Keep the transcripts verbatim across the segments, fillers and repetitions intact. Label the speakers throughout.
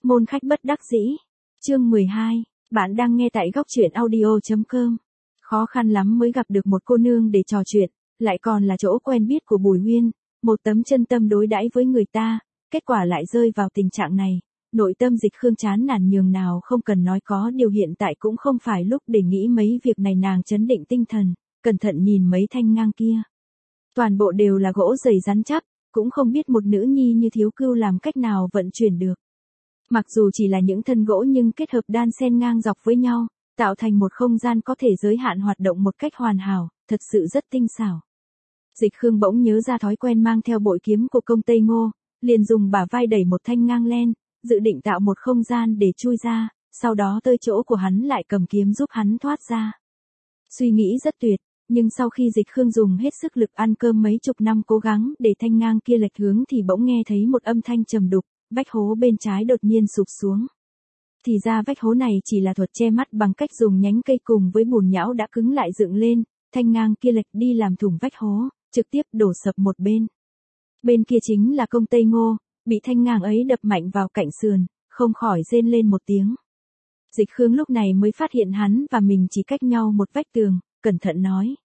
Speaker 1: Môn khách bất đắc dĩ. Chương mười hai. Bạn đang nghe tại góc truyện audio.com. Khó khăn lắm mới gặp được một cô nương để trò chuyện, lại còn là chỗ quen biết của Bùi Huyên, một tấm chân tâm đối đãi với người ta, kết quả lại rơi vào tình trạng này. Nội tâm Dịch Khương chán nản nhường nào không cần nói, có điều hiện tại cũng không phải lúc để nghĩ mấy việc này. Nàng trấn định tinh thần, cẩn thận nhìn mấy thanh ngang kia. Toàn bộ đều là gỗ dày rắn chắc, cũng không biết một nữ nhi như Thiếu Cưu làm cách nào vận chuyển được. Mặc dù chỉ là những thân gỗ nhưng kết hợp đan xen ngang dọc với nhau, tạo thành một không gian có thể giới hạn hoạt động một cách hoàn hảo, thật sự rất tinh xảo. Dịch Khương bỗng nhớ ra thói quen mang theo bội kiếm của công Tây Ngô, liền dùng bả vai đẩy một thanh ngang len, dự định tạo một không gian để chui ra, sau đó tới chỗ của hắn lại cầm kiếm giúp hắn thoát ra. Suy nghĩ rất tuyệt, nhưng sau khi Dịch Khương dùng hết sức lực ăn cơm mấy chục năm cố gắng để thanh ngang kia lệch hướng thì bỗng nghe thấy một âm thanh trầm đục, vách hố bên trái đột nhiên sụp xuống. Thì ra vách hố này chỉ là thuật che mắt bằng cách dùng nhánh cây cùng với bùn nhão đã cứng lại dựng lên, thanh ngang kia lệch đi làm thủng vách hố, trực tiếp đổ sập một bên. Bên kia chính là công Tây Ngô, bị thanh ngang ấy đập mạnh vào cạnh sườn, không khỏi rên lên một tiếng. Dịch Khương lúc này mới phát hiện hắn và mình chỉ cách nhau một vách tường, cẩn thận nói.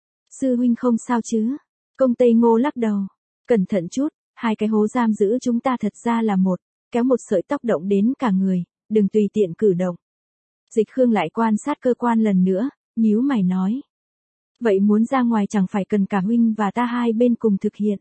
Speaker 1: Sư huynh không sao chứ? Công Tây Ngô lắc đầu. Cẩn thận chút, hai cái hố giam giữ chúng ta thật ra là một, kéo một sợi tóc động đến cả người, đừng tùy tiện cử động. Dịch Khương lại quan sát cơ quan lần nữa, nhíu mày nói. Vậy muốn ra ngoài chẳng phải cần cả huynh và ta hai bên cùng thực hiện.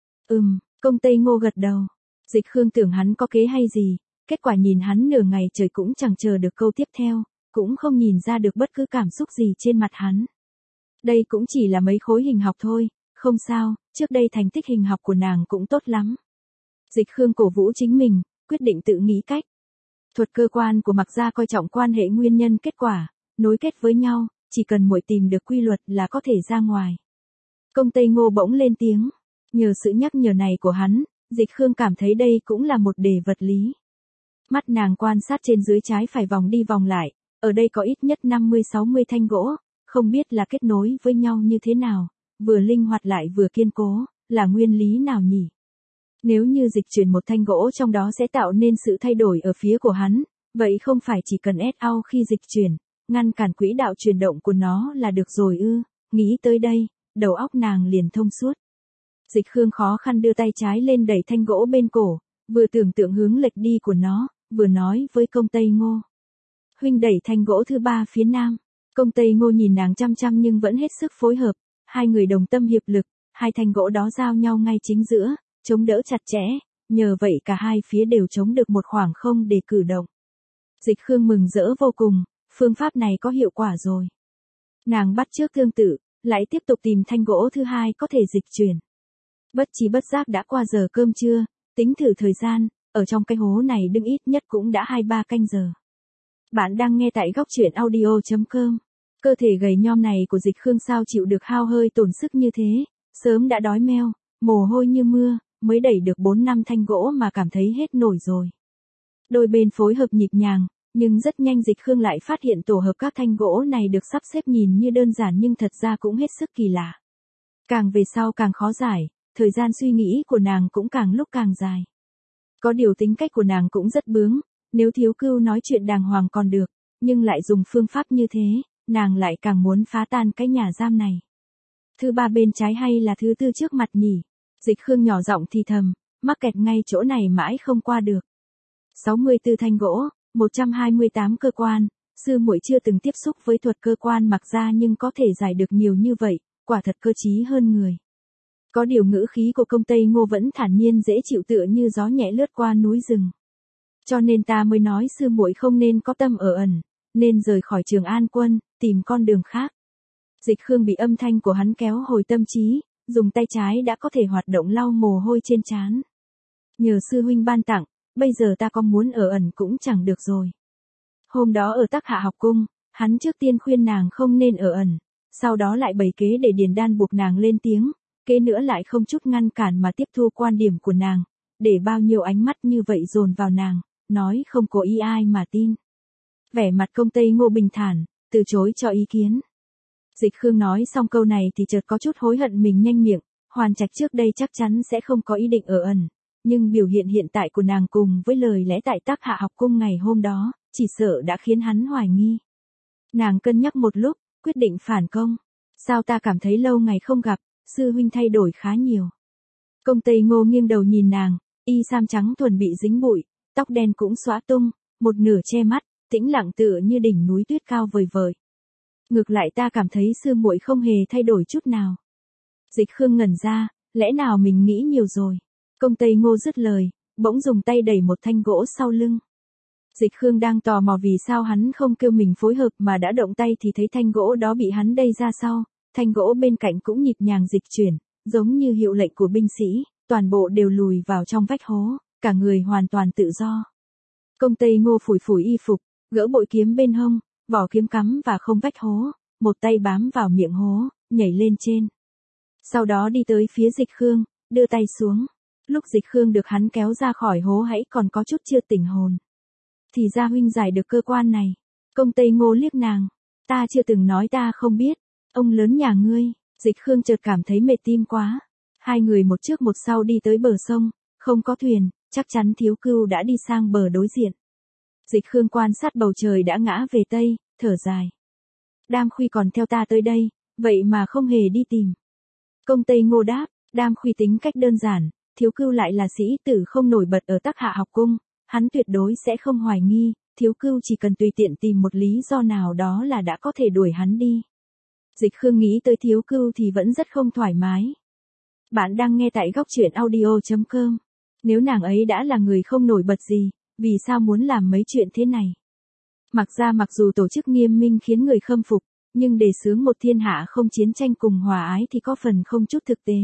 Speaker 1: Ừm, công Tây Ngô gật đầu. Dịch Khương tưởng hắn có kế hay gì, kết quả nhìn hắn nửa ngày trời cũng chẳng chờ được câu tiếp theo, cũng không nhìn ra được bất cứ cảm xúc gì trên mặt hắn. Đây cũng chỉ là mấy khối hình học thôi, không sao, trước đây thành tích hình học của nàng cũng tốt lắm. Dịch Khương cổ vũ chính mình, quyết định tự nghĩ cách. Thuật cơ quan của Mạc Gia coi trọng quan hệ nguyên nhân kết quả, nối kết với nhau, chỉ cần muội tìm được quy luật là có thể ra ngoài. Công Tây Ngô bỗng lên tiếng, nhờ sự nhắc nhở này của hắn, Dịch Khương cảm thấy đây cũng là một đề vật lý. Mắt nàng quan sát trên dưới trái phải vòng đi vòng lại, ở đây có ít nhất năm mươi sáu mươi thanh gỗ, không biết là kết nối với nhau như thế nào, vừa linh hoạt lại vừa kiên cố, là nguyên lý nào nhỉ? Nếu như dịch chuyển một thanh gỗ trong đó sẽ tạo nên sự thay đổi ở phía của hắn, vậy không phải chỉ cần ép out khi dịch chuyển, ngăn cản quỹ đạo chuyển động của nó là được rồi ư? Nghĩ tới đây, đầu óc nàng liền thông suốt. Dịch Khương khó khăn đưa tay trái lên đẩy thanh gỗ bên cổ, vừa tưởng tượng hướng lệch đi của nó, vừa nói với công Tây Ngô. Huynh đẩy thanh gỗ thứ ba phía nam. Công Tây Ngô nhìn nàng chăm chăm nhưng vẫn hết sức phối hợp, hai người đồng tâm hiệp lực, hai thanh gỗ đó giao nhau ngay chính giữa, chống đỡ chặt chẽ, nhờ vậy cả hai phía đều chống được một khoảng không để cử động. Dịch Khương mừng rỡ vô cùng, phương pháp này có hiệu quả rồi. Nàng bắt chước tương tự, lại tiếp tục tìm thanh gỗ thứ hai có thể dịch chuyển. Bất trí bất giác đã qua giờ cơm trưa, tính thử thời gian, ở trong cái hố này đứng ít nhất cũng đã hai ba canh giờ. Bạn đang nghe tại góc truyện audio.com. Cơ thể gầy nhom này của Dịch Khương sao chịu được hao hơi tổn sức như thế, sớm đã đói meo, mồ hôi như mưa, mới đẩy được bốn năm thanh gỗ mà cảm thấy hết nổi rồi. Đôi bên phối hợp nhịp nhàng, nhưng rất nhanh Dịch Khương lại phát hiện tổ hợp các thanh gỗ này được sắp xếp nhìn như đơn giản nhưng thật ra cũng hết sức kỳ lạ. Càng về sau càng khó giải, thời gian suy nghĩ của nàng cũng càng lúc càng dài. Có điều tính cách của nàng cũng rất bướng, nếu Thiếu Cưu nói chuyện đàng hoàng còn được, nhưng lại dùng phương pháp như thế, nàng lại càng muốn phá tan cái nhà giam này. Thứ ba bên trái hay là thứ tư trước mặt nhỉ? Dịch Khương nhỏ giọng thì thầm, mắc kẹt ngay chỗ này mãi không qua được. sáu mươi tư thanh gỗ, một trăm hai mươi tám cơ quan, sư muội chưa từng tiếp xúc với thuật cơ quan Mạc Gia nhưng có thể giải được nhiều như vậy, quả thật cơ trí hơn người. Có điều ngữ khí của công Tây Ngô vẫn thản nhiên dễ chịu tựa như gió nhẹ lướt qua núi rừng. Cho nên ta mới nói sư muội không nên có tâm ở ẩn, nên rời khỏi Trường An Quân, tìm con đường khác. Dịch Khương bị âm thanh của hắn kéo hồi tâm trí, dùng tay trái đã có thể hoạt động lau mồ hôi trên trán. Nhờ sư huynh ban tặng, bây giờ ta có muốn ở ẩn cũng chẳng được rồi. Hôm đó ở Tắc Hạ học cung, hắn trước tiên khuyên nàng không nên ở ẩn, sau đó lại bày kế để Điền Đan buộc nàng lên tiếng, kế nữa lại không chút ngăn cản mà tiếp thu quan điểm của nàng, để bao nhiêu ánh mắt như vậy dồn vào nàng, nói không có ý ai mà tin. Vẻ mặt công Tây Ngô bình thản, từ chối cho ý kiến. Dịch Khương nói xong câu này thì chợt có chút hối hận mình nhanh miệng, Hoàn Trạch trước đây chắc chắn sẽ không có ý định ở ẩn, nhưng biểu hiện hiện tại của nàng cùng với lời lẽ tại Tắc Hạ học cung ngày hôm đó, chỉ sợ đã khiến hắn hoài nghi. Nàng cân nhắc một lúc, quyết định phản công. Sao ta cảm thấy lâu ngày không gặp, sư huynh thay đổi khá nhiều. Công Tây Ngô nghiêng đầu nhìn nàng, y sam trắng thuần bị dính bụi, tóc đen cũng xõa tung, một nửa che mắt, tĩnh lặng tựa như đỉnh núi tuyết cao vời vời. Ngược lại ta cảm thấy sư muội không hề thay đổi chút nào. Dịch Khương ngẩn ra, lẽ nào mình nghĩ nhiều rồi. Công Tây Ngô dứt lời, bỗng dùng tay đẩy một thanh gỗ sau lưng. Dịch Khương đang tò mò vì sao hắn không kêu mình phối hợp mà đã động tay thì thấy thanh gỗ đó bị hắn đẩy ra sau, thanh gỗ bên cạnh cũng nhịp nhàng dịch chuyển, giống như hiệu lệnh của binh sĩ, toàn bộ đều lùi vào trong vách hố, cả người hoàn toàn tự do. Công Tây Ngô phủi phủi y phục, gỡ bội kiếm bên hông, vỏ kiếm cắm và không vách hố, một tay bám vào miệng hố, nhảy lên trên. Sau đó đi tới phía Dịch Khương, đưa tay xuống. Lúc Dịch Khương được hắn kéo ra khỏi hố hãy còn có chút chưa tỉnh hồn. Thì ra huynh giải được cơ quan này. Công Tây Ngô liếc nàng. Ta chưa từng nói ta không biết. Ông lớn nhà ngươi. Dịch Khương chợt cảm thấy mệt tim quá. Hai người một trước một sau đi tới bờ sông, không có thuyền, chắc chắn Thiếu Cưu đã đi sang bờ đối diện. Dịch Khương quan sát bầu trời đã ngã về tây, thở dài. Đam Khuy còn theo ta tới đây, vậy mà không hề đi tìm. Công Tây Ngô đáp, Đam Khuy tính cách đơn giản, Thiếu Cưu lại là sĩ tử không nổi bật ở Tắc Hạ học cung, hắn tuyệt đối sẽ không hoài nghi, Thiếu Cưu chỉ cần tùy tiện tìm một lý do nào đó là đã có thể đuổi hắn đi. Dịch Khương nghĩ tới Thiếu Cưu thì vẫn rất không thoải mái. Bạn đang nghe tại góc truyện audio chấm com. Nếu nàng ấy đã là người không nổi bật gì, vì sao muốn làm mấy chuyện thế này? Mặc ra mặc dù tổ chức nghiêm minh khiến người khâm phục, nhưng đề xướng một thiên hạ không chiến tranh cùng hòa ái thì có phần không chút thực tế.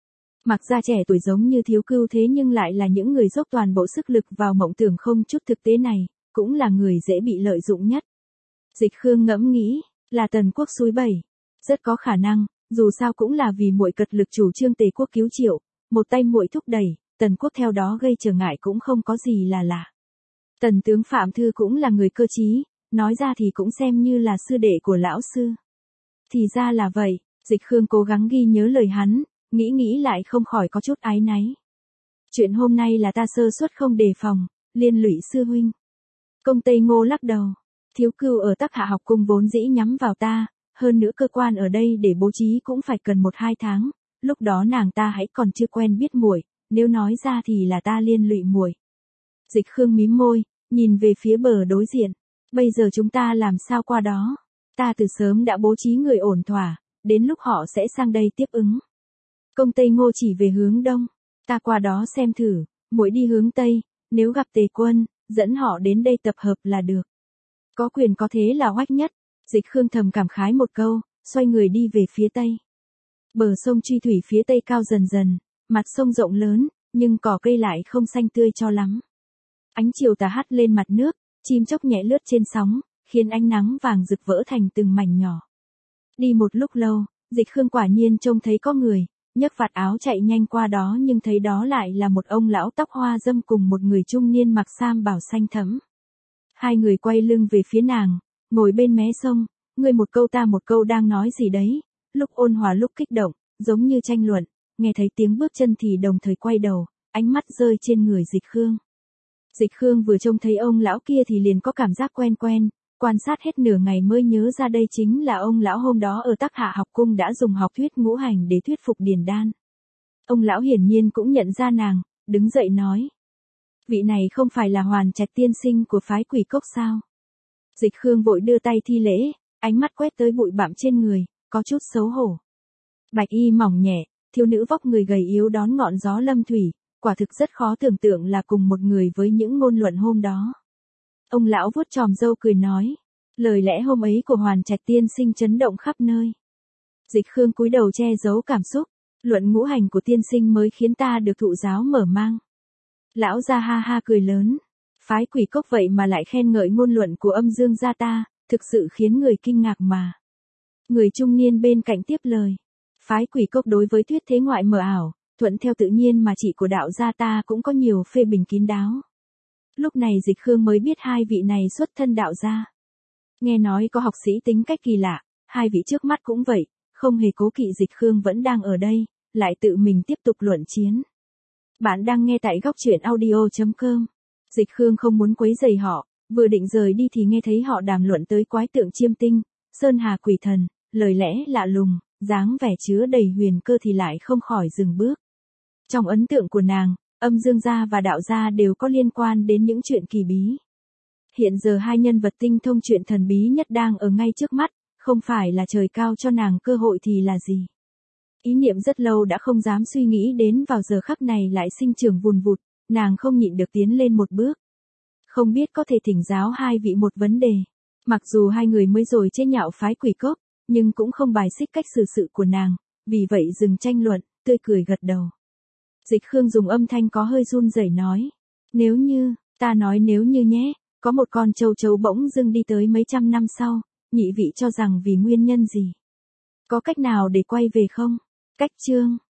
Speaker 1: Mặc ra trẻ tuổi giống như Thiếu Cưu thế nhưng lại là những người dốc toàn bộ sức lực vào mộng tưởng không chút thực tế này, cũng là người dễ bị lợi dụng nhất. Dịch Khương ngẫm nghĩ, là Tần Quốc xúi bẩy. Rất có khả năng, dù sao cũng là vì muội cật lực chủ trương Tề Quốc cứu Triệu, một tay muội thúc đẩy, Tần Quốc theo đó gây trở ngại cũng không có gì là lạ. Tần tướng Phạm Thư cũng là người cơ trí, nói ra thì cũng xem như là sư đệ của lão sư. Thì ra là vậy, Dịch Khương cố gắng ghi nhớ lời hắn, nghĩ nghĩ lại không khỏi có chút áy náy. Chuyện hôm nay là ta sơ suất không đề phòng, liên lụy sư huynh. Công Tây Ngô lắc đầu, Thiếu Cưu ở Tắc Hạ học cung vốn dĩ nhắm vào ta, hơn nữa cơ quan ở đây để bố trí cũng phải cần một hai tháng, lúc đó nàng ta hãy còn chưa quen biết muội, nếu nói ra thì là ta liên lụy muội. Dịch Khương mím môi, nhìn về phía bờ đối diện, bây giờ chúng ta làm sao qua đó? Ta từ sớm đã bố trí người ổn thỏa, đến lúc họ sẽ sang đây tiếp ứng. Công Tây Ngô chỉ về hướng đông, ta qua đó xem thử, muội đi hướng tây, nếu gặp Tề quân, dẫn họ đến đây tập hợp là được. Có quyền có thế là oách nhất. Dịch Khương thầm cảm khái một câu, xoay người đi về phía tây. Bờ sông Truy Thủy phía tây cao dần dần, mặt sông rộng lớn, nhưng cỏ cây lại không xanh tươi cho lắm. Ánh chiều tà hắt lên mặt nước, chim chóc nhẹ lướt trên sóng, khiến ánh nắng vàng rực vỡ thành từng mảnh nhỏ. Đi một lúc lâu, Dịch Khương quả nhiên trông thấy có người, nhấc vạt áo chạy nhanh qua đó nhưng thấy đó lại là một ông lão tóc hoa râm cùng một người trung niên mặc sam bào xanh thẫm. Hai người quay lưng về phía nàng, ngồi bên mé sông, người một câu ta một câu đang nói gì đấy, lúc ôn hòa lúc kích động, giống như tranh luận, nghe thấy tiếng bước chân thì đồng thời quay đầu, ánh mắt rơi trên người Dịch Khương. Dịch Khương vừa trông thấy ông lão kia thì liền có cảm giác quen quen, quan sát hết nửa ngày mới nhớ ra đây chính là ông lão hôm đó ở Tắc Hạ học cung đã dùng học thuyết ngũ hành để thuyết phục Điền Đan. Ông lão hiển nhiên cũng nhận ra nàng, đứng dậy nói. Vị này không phải là Hoàn Trạch tiên sinh của phái Quỷ Cốc sao? Dịch Khương vội đưa tay thi lễ, ánh mắt quét tới bụi bặm trên người, có chút xấu hổ. Bạch y mỏng nhẹ, thiếu nữ vóc người gầy yếu đón ngọn gió lâm thủy, quả thực rất khó tưởng tượng là cùng một người với những ngôn luận hôm đó. Ông lão vuốt chòm râu cười nói, lời lẽ hôm ấy của Hoàn Trạch tiên sinh chấn động khắp nơi. Dịch Khương cúi đầu che giấu cảm xúc, luận ngũ hành của tiên sinh mới khiến ta được thụ giáo mở mang. Lão ra ha ha cười lớn, phái Quỷ Cốc vậy mà lại khen ngợi ngôn luận của Âm Dương gia ta, thực sự khiến người kinh ngạc mà. Người trung niên bên cạnh tiếp lời, phái Quỷ Cốc đối với thuyết thế ngoại mờ ảo, thuận theo tự nhiên mà chỉ của đạo gia ta cũng có nhiều phê bình kín đáo. Lúc này Dịch Khương mới biết hai vị này xuất thân đạo gia. Nghe nói có học sĩ tính cách kỳ lạ, hai vị trước mắt cũng vậy, không hề cố kỵ Dịch Khương vẫn đang ở đây, lại tự mình tiếp tục luận chiến. Bạn đang nghe tại góc truyện audio.com. Dịch Khương không muốn quấy rầy họ, vừa định rời đi thì nghe thấy họ đàm luận tới quái tượng chiêm tinh, sơn hà quỷ thần, lời lẽ lạ lùng, dáng vẻ chứa đầy huyền cơ thì lại không khỏi dừng bước. Trong ấn tượng của nàng, âm dương gia và đạo gia đều có liên quan đến những chuyện kỳ bí. Hiện giờ hai nhân vật tinh thông chuyện thần bí nhất đang ở ngay trước mắt, không phải là trời cao cho nàng cơ hội thì là gì? Ý niệm rất lâu đã không dám suy nghĩ đến vào giờ khắc này lại sinh trưởng vùn vụt, nàng không nhịn được tiến lên một bước. Không biết có thể thỉnh giáo hai vị một vấn đề. Mặc dù hai người mới rồi chế nhạo phái quỷ cốc, nhưng cũng không bài xích cách xử sự của nàng, vì vậy dừng tranh luận, tươi cười gật đầu. Dịch Khương dùng âm thanh có hơi run rẩy nói. Nếu như, ta nói nếu như nhé, có một con châu chấu bỗng dưng đi tới mấy trăm năm sau, nhị vị cho rằng vì nguyên nhân gì? Có cách nào để quay về không? Cách chương